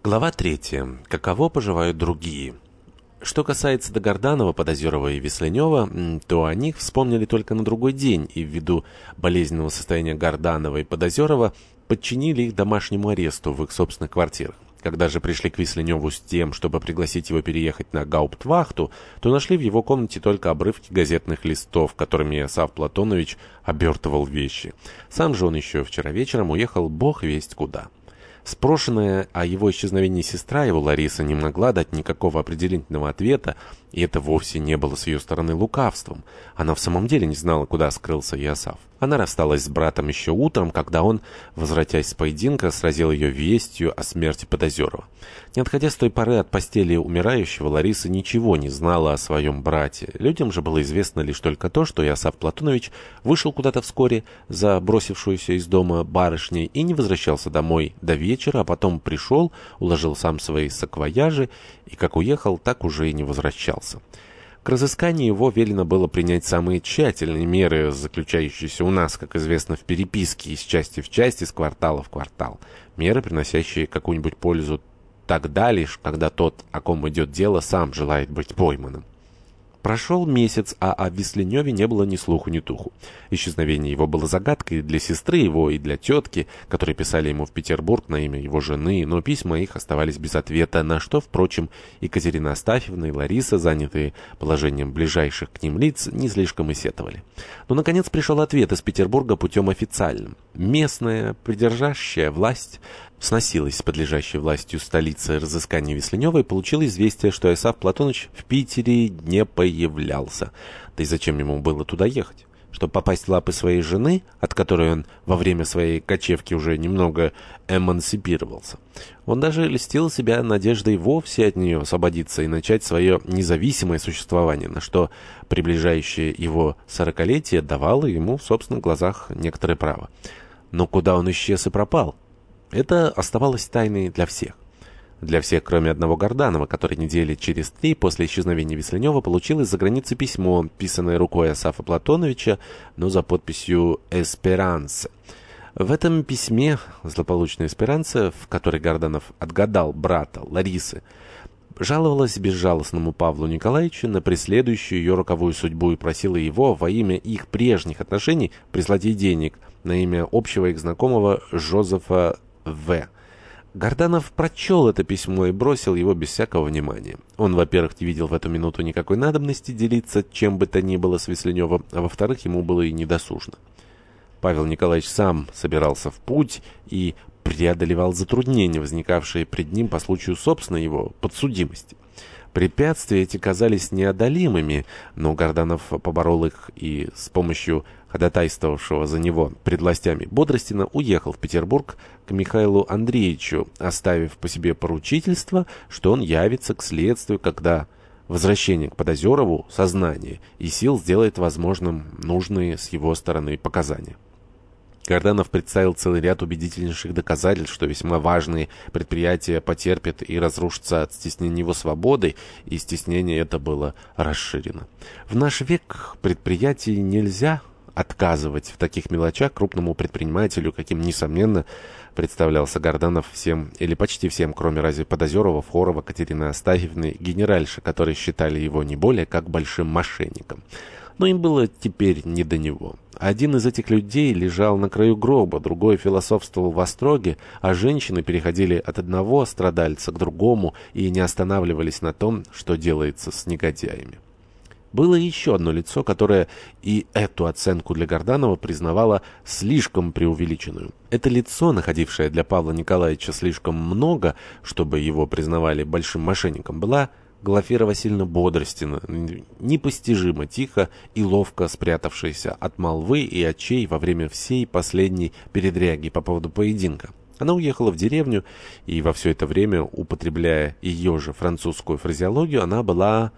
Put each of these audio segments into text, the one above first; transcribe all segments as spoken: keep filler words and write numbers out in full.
Глава третья. Каково поживают другие? Что касается Дагорданова, Подозерова и Весленева, то о них вспомнили только на другой день, и ввиду болезненного состояния Горданова и Подозерова подчинили их домашнему аресту в их собственных квартирах. Когда же пришли к Весленеву с тем, чтобы пригласить его переехать на гауптвахту, то нашли в его комнате только обрывки газетных листов, которыми Иосаф Платонович обертывал вещи. Сам же он еще вчера вечером уехал бог весть куда. Спрошенная о его исчезновении сестра его, Лариса, не могла дать никакого определительного ответа, и это вовсе не было с ее стороны лукавством. Она в самом деле не знала, куда скрылся Иосаф. Она рассталась с братом еще утром, когда он, возвратясь с поединка, сразил ее вестью о смерти Подозерова. Не отходя с той поры от постели умирающего, Лариса ничего не знала о своем брате. Людям же было известно лишь только то, что Иосаф Платонович вышел куда-то вскоре за бросившуюся из дома барышней и не возвращался домой до вечера, а потом пришел, уложил сам свои саквояжи и, как уехал, так уже и не возвращался. К разысканию его велено было принять самые тщательные меры, заключающиеся у нас, как известно, в переписке из части в часть, из квартала в квартал. Меры, приносящие какую-нибудь пользу тогда лишь, когда тот, о ком идет дело, сам желает быть пойманным. Прошел месяц, а о Весленеве не было ни слуху, ни духу. Исчезновение его было загадкой для сестры его и для тетки, которые писали ему в Петербург на имя его жены, но письма их оставались без ответа, на что, впрочем, Екатерина Астафьевна и Лариса, занятые положением ближайших к ним лиц, не слишком и сетовали. Но, наконец, пришел ответ из Петербурга путем официальным. Местная, придержащая власть сносилась с подлежащей властью столицы разыскания Весленева и получила известие, что Иосаф Платонович в Питере не появлялся. Да и зачем ему было туда ехать? Чтобы попасть в лапы своей жены, от которой он во время своей кочевки уже немного эмансипировался. Он даже льстил себя надеждой вовсе от нее освободиться и начать свое независимое существование, на что приближающее его сорокалетие давало ему в собственных глазах некоторое право. Но куда он исчез и пропал? Это оставалось тайной для всех. Для всех, кроме одного Горданова, который недели через три после исчезновения Весленева получил из-за границы письмо, писанное рукой Иосафа Платоновича, но за подписью «Эсперанце». В этом письме злополучная Эсперанце, в которой Горданов отгадал брата Ларисы, жаловалась безжалостному Павлу Николаевичу на преследующую ее роковую судьбу и просила его во имя их прежних отношений прислать ей денег на имя общего их знакомого Жозефа В. Горданов прочел это письмо и бросил его без всякого внимания. Он, во-первых, не видел в эту минуту никакой надобности делиться чем бы то ни было с Весленевым, а во-вторых, ему было и недосужно. Павел Николаевич сам собирался в путь и преодолевал затруднения, возникавшие пред ним по случаю собственной его подсудимости. Препятствия эти казались неодолимыми, но Горданов поборол их и с помощью ходатайствовавшего за него пред властями Бодростина уехал в Петербург к Михаилу Андреевичу, оставив по себе поручительство, что он явится к следствию, когда возвращение к Подозерову сознание и сил сделает возможным нужные с его стороны показания. Горданов представил целый ряд убедительнейших доказательств, что весьма важные предприятия потерпят и разрушатся от стеснения его свободы, и стеснение это было расширено. В наш век предприятий нельзя отказывать в таких мелочах крупному предпринимателю, каким, несомненно, представлялся Горданов всем, или почти всем, кроме разве Подозерова, Форова, Катерины Астафьевны, генеральши, которые считали его не более как большим мошенником. Но им было теперь не до него. Один из этих людей лежал на краю гроба, другой философствовал в остроге, а женщины переходили от одного страдальца к другому и не останавливались на том, что делается с негодяями. Было еще одно лицо, которое и эту оценку для Горданова признавало слишком преувеличенную. Это лицо, находившее для Павла Николаевича слишком много, чтобы его признавали большим мошенником, была Глафира Васильевна Бодростина, непостижимо тихо и ловко спрятавшаяся от молвы и очей во время всей последней передряги по поводу поединка. Она уехала в деревню, и во все это время, употребляя ее же французскую фразеологию, она была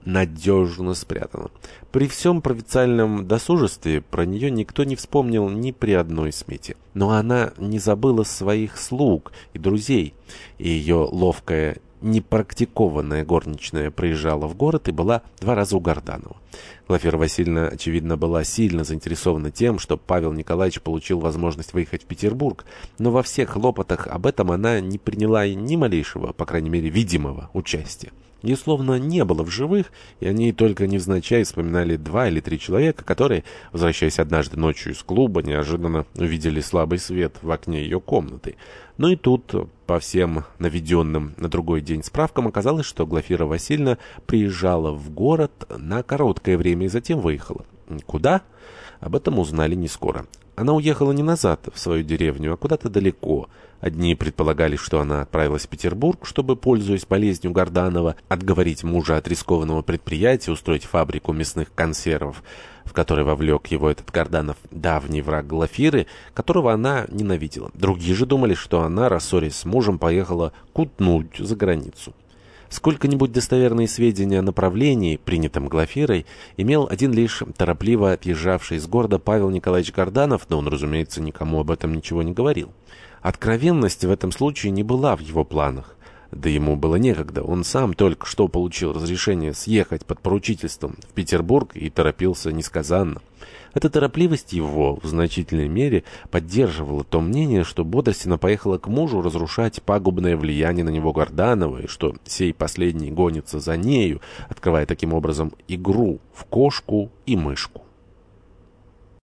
надежно спрятана. При всем провинциальном досужестве про нее никто не вспомнил ни при одной смете. Но она не забыла своих слуг и друзей, и ее ловкая непрактикованная горничная приезжала в город и была два раза у Горданова. Глафира Васильевна, очевидно, была сильно заинтересована тем, что Павел Николаевич получил возможность выехать в Петербург, но во всех хлопотах об этом она не приняла ни малейшего, по крайней мере, видимого участия. Ее словно не было в живых, и они только невзначай вспоминали два или три человека, которые, возвращаясь однажды ночью из клуба, неожиданно увидели слабый свет в окне ее комнаты. Но и тут, по всем наведенным на другой день справкам, оказалось, что Глафира Васильевна приезжала в город на короткое время и затем выехала. Куда? Об этом узнали не скоро. Она уехала не назад, в свою деревню, а куда-то далеко. Одни предполагали, что она отправилась в Петербург, чтобы, пользуясь болезнью Горданова, отговорить мужа от рискованного предприятия, устроить фабрику мясных консервов, в которой вовлек его этот Горданов, давний враг Глафиры, которого она ненавидела. Другие же думали, что она, рассорясь с мужем, поехала кутнуть за границу. Сколько-нибудь достоверные сведения о направлении, принятом Глафирой, имел один лишь торопливо отъезжавший из города Павел Николаевич Горданов, но он, разумеется, никому об этом ничего не говорил. Откровенность в этом случае не была в его планах. Да ему было некогда, он сам только что получил разрешение съехать под поручительством в Петербург и торопился несказанно. Эта торопливость его в значительной мере поддерживала то мнение, что Бодростина поехала к мужу разрушать пагубное влияние на него Горданова, и что сей последний гонится за нею, открывая таким образом игру в кошку и мышку.